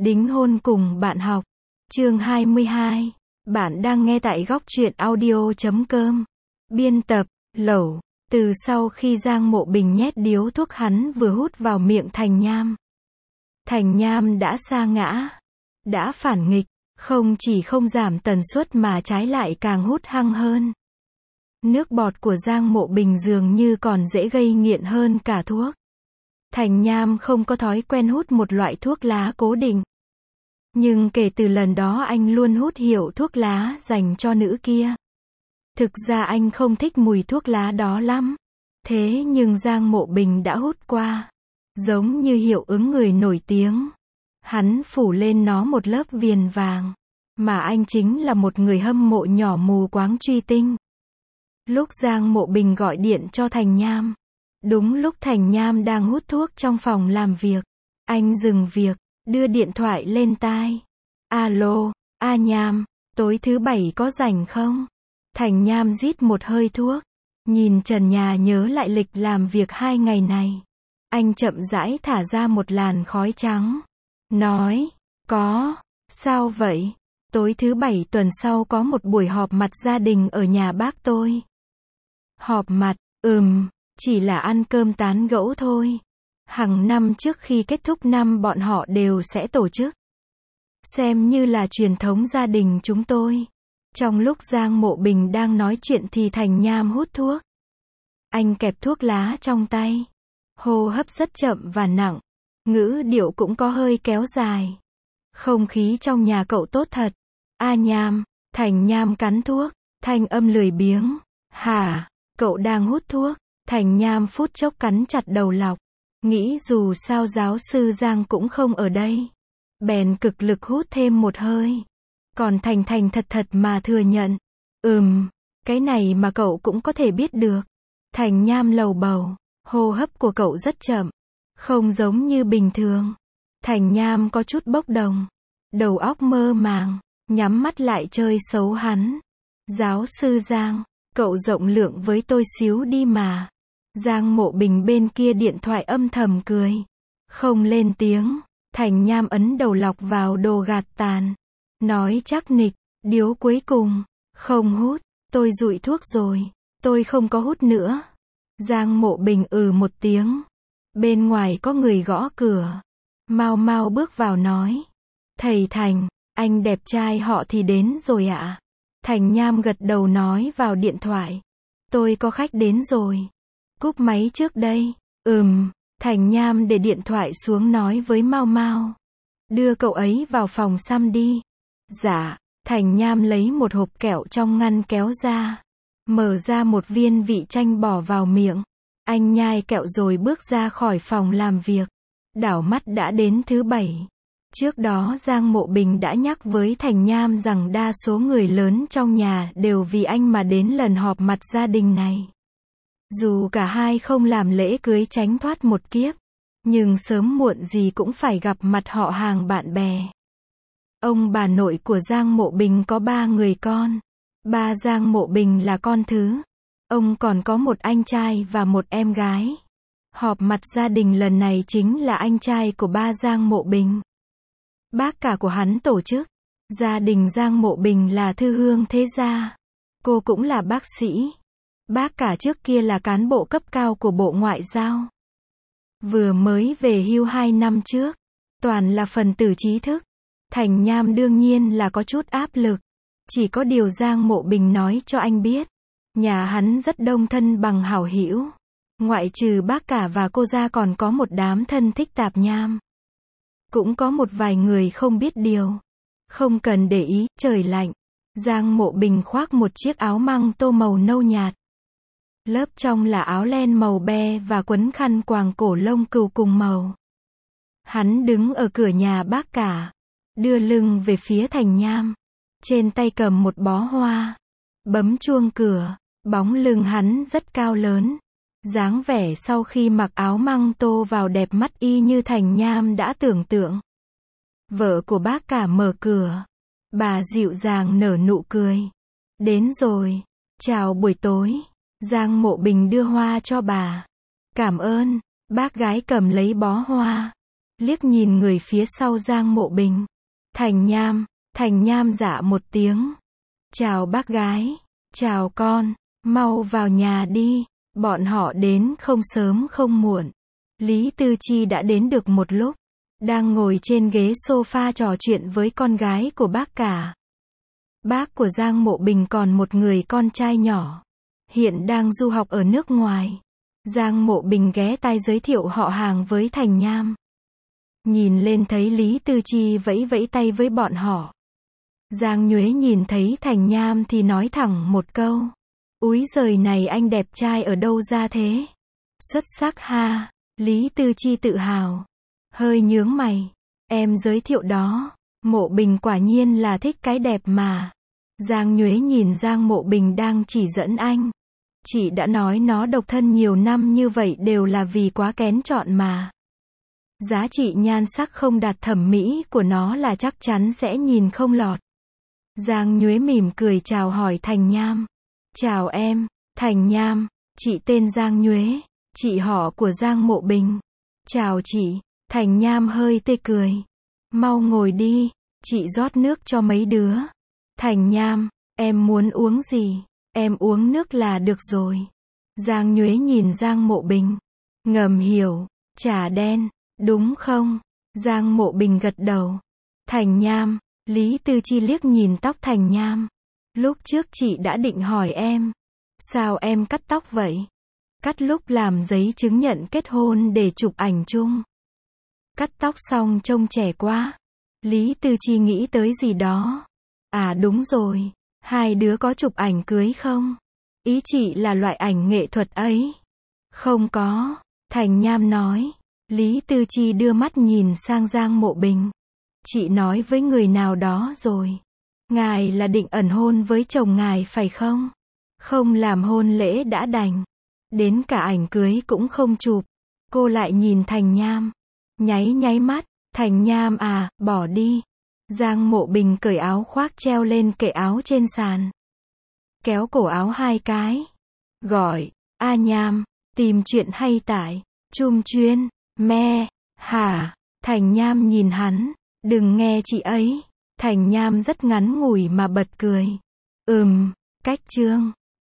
Đính hôn cùng bạn học. Chương 22. Bạn đang nghe tại góc truyện audio.com. Biên tập, Lẩu. Từ sau khi Giang Mộ Bình nhét điếu thuốc hắn vừa hút vào miệng Thành Nham. Thành Nham đã sa ngã. Đã phản nghịch. Không chỉ không giảm tần suất mà trái lại càng hút hăng hơn. Nước bọt của Giang Mộ Bình dường như còn dễ gây nghiện hơn cả thuốc. Thành Nham không có thói quen hút một loại thuốc lá cố định. Nhưng kể từ lần đó anh luôn hút hiệu thuốc lá dành cho nữ kia. Thực ra anh không thích mùi thuốc lá đó lắm. Thế nhưng Giang Mộ Bình đã hút qua. Giống như hiệu ứng người nổi tiếng. Hắn phủ lên nó một lớp viền vàng. Mà anh chính là một người hâm mộ nhỏ mù quáng truy tinh. Lúc Giang Mộ Bình gọi điện cho Thành Nham. Đúng lúc Thành Nham đang hút thuốc trong phòng làm việc. Anh dừng việc, đưa điện thoại lên tai. Alo, Nham, tối thứ bảy có rảnh không? Thành Nham rít một hơi thuốc. Nhìn trần nhà nhớ lại lịch làm việc 2 ngày này. Anh chậm rãi thả ra một làn khói trắng. Nói, có, sao vậy? Tối thứ bảy tuần sau có một buổi họp mặt gia đình ở nhà bác tôi. Họp mặt, chỉ là ăn cơm tán gẫu thôi. Hàng năm trước khi kết thúc năm bọn họ đều sẽ tổ chức. Xem như là truyền thống gia đình chúng tôi. Trong lúc Giang Mộ Bình đang nói chuyện thì Thành Nham hút thuốc. Anh kẹp thuốc lá trong tay. Hô hấp rất chậm và nặng. Ngữ điệu cũng có hơi kéo dài. Không khí trong nhà cậu tốt thật. Nham, Thành Nham cắn thuốc. Thanh âm lười biếng. Hả, cậu đang hút thuốc? Thành Nham phút chốc cắn chặt đầu lọc. Nghĩ dù sao giáo sư Giang cũng không ở đây. Bèn cực lực hút thêm một hơi. Còn thành thật mà thừa nhận. Cái này mà cậu cũng có thể biết được. Thành Nham lầu bầu. Hô hấp của cậu rất chậm. Không giống như bình thường. Thành Nham có chút bốc đồng. Đầu óc mơ màng. Nhắm mắt lại chơi xấu hắn. Giáo sư Giang, cậu rộng lượng với tôi xíu đi mà. Giang Mộ Bình bên kia điện thoại âm thầm cười. Không lên tiếng. Thành Nham ấn đầu lọc vào đồ gạt tàn. Nói chắc nịch, điếu cuối cùng. Không hút, tôi dụi thuốc rồi. Tôi không có hút nữa. Giang Mộ Bình một tiếng. Bên ngoài có người gõ cửa. Mau mau bước vào nói. Thầy Thành, anh đẹp trai họ thì đến rồi ạ. Thành Nham gật đầu nói vào điện thoại. Tôi có khách đến rồi. Cúp máy trước đây. Thành Nham để điện thoại xuống nói với Mau Mau. Đưa cậu ấy vào phòng xăm đi. Dạ. Thành Nham lấy một hộp kẹo trong ngăn kéo ra. Mở ra một viên vị chanh bỏ vào miệng. Anh nhai kẹo rồi bước ra khỏi phòng làm việc. Đảo mắt đã đến thứ bảy. Trước đó Giang Mộ Bình đã nhắc với Thành Nham rằng đa số người lớn trong nhà đều vì anh mà đến lần họp mặt gia đình này. Dù cả hai không làm lễ cưới tránh thoát một kiếp, nhưng sớm muộn gì cũng phải gặp mặt họ hàng bạn bè. Ông bà nội của Giang Mộ Bình có 3 người con. Ba Giang Mộ Bình là con thứ. Ông còn có một anh trai và một em gái. Họp mặt gia đình lần này chính là anh trai của ba Giang Mộ Bình. Bác cả của hắn tổ chức. Gia đình Giang Mộ Bình là thư hương thế gia. Cô cũng là bác sĩ. Bác cả trước kia là cán bộ cấp cao của Bộ Ngoại giao. Vừa mới về hưu 2 năm trước. Toàn là phần tử trí thức. Thành Nham đương nhiên là có chút áp lực. Chỉ có điều Giang Mộ Bình nói cho anh biết. Nhà hắn rất đông thân bằng hảo hữu. Ngoại trừ bác cả và cô ra còn có một đám thân thích tạp nham. Cũng có một vài người không biết điều. Không cần để ý, trời lạnh. Giang Mộ Bình khoác một chiếc áo măng tô màu nâu nhạt. Lớp trong là áo len màu be và quấn khăn quàng cổ lông cừu cùng màu. Hắn đứng ở cửa nhà bác cả. Đưa lưng về phía Thành Nham. Trên tay cầm một bó hoa. Bấm chuông cửa. Bóng lưng hắn rất cao lớn. Dáng vẻ sau khi mặc áo măng tô vào đẹp mắt y như Thành Nham đã tưởng tượng. Vợ của bác cả mở cửa. Bà dịu dàng nở nụ cười. Đến rồi. Chào buổi tối. Giang Mộ Bình đưa hoa cho bà. Cảm ơn. Bác gái cầm lấy bó hoa. liếc nhìn người phía sau Giang Mộ Bình. Thành Nham dạ một tiếng. Chào bác gái. Chào con. Mau vào nhà đi. Bọn họ đến không sớm không muộn. Lý Tư Chi đã đến được một lúc. Đang ngồi trên ghế sofa trò chuyện với con gái của bác cả. Bác của Giang Mộ Bình còn một người con trai nhỏ. Hiện đang du học ở nước ngoài. Giang Mộ Bình ghé tai giới thiệu họ hàng với Thành Nham. Nhìn lên thấy Lý Tư Chi vẫy vẫy tay với bọn họ. Giang Nhuế nhìn thấy Thành Nham thì nói thẳng một câu. Úi giời này anh đẹp trai ở đâu ra thế? Xuất sắc ha. Lý Tư Chi tự hào. Hơi nhướng mày. Em giới thiệu đó. Mộ Bình quả nhiên là thích cái đẹp mà. Giang Nhuế nhìn Giang Mộ Bình đang chỉ dẫn anh. Chị đã nói nó độc thân nhiều năm như vậy đều là vì quá kén chọn mà. Giá trị nhan sắc không đạt thẩm mỹ của nó là chắc chắn sẽ nhìn không lọt. Giang Nhuế mỉm cười chào hỏi Thành Nham. Chào em, Thành Nham, chị tên Giang Nhuế, chị họ của Giang Mộ Bình. Chào chị. Thành Nham hơi tươi cười. Mau ngồi đi, chị rót nước cho mấy đứa. Thành Nham, em muốn uống gì? Em uống nước là được rồi. Giang Nhuế nhìn Giang Mộ Bình. Ngầm hiểu, trà đen, đúng không? Giang Mộ Bình gật đầu. Thành Nham, Lý Tư Chi liếc nhìn tóc Thành Nham. Lúc trước chị đã định hỏi em. Sao em cắt tóc vậy? Cắt lúc làm giấy chứng nhận kết hôn để chụp ảnh chung. Cắt tóc xong trông trẻ quá. Lý Tư Chi nghĩ tới gì đó. À đúng rồi. Hai đứa có chụp ảnh cưới không? Ý chị là loại ảnh nghệ thuật ấy. Không có. Thành Nham nói. Lý Tư Chi đưa mắt nhìn sang Giang Mộ Bình. Chị nói với người nào đó rồi. Ngài là định ẩn hôn với chồng ngài phải không? Không làm hôn lễ đã đành. Đến cả ảnh cưới cũng không chụp. Cô lại nhìn Thành Nham. Nháy mắt. Thành Nham à, bỏ đi. Giang Mộ Bình cởi áo khoác treo lên kệ áo trên sàn. Kéo cổ áo hai cái. Gọi. A Nham. Tìm chuyện hay tải. Chum chuyên. Me. Hả? Thành Nham nhìn hắn. Đừng nghe chị ấy. Thành Nham rất ngắn ngủi mà bật cười. Cách chương.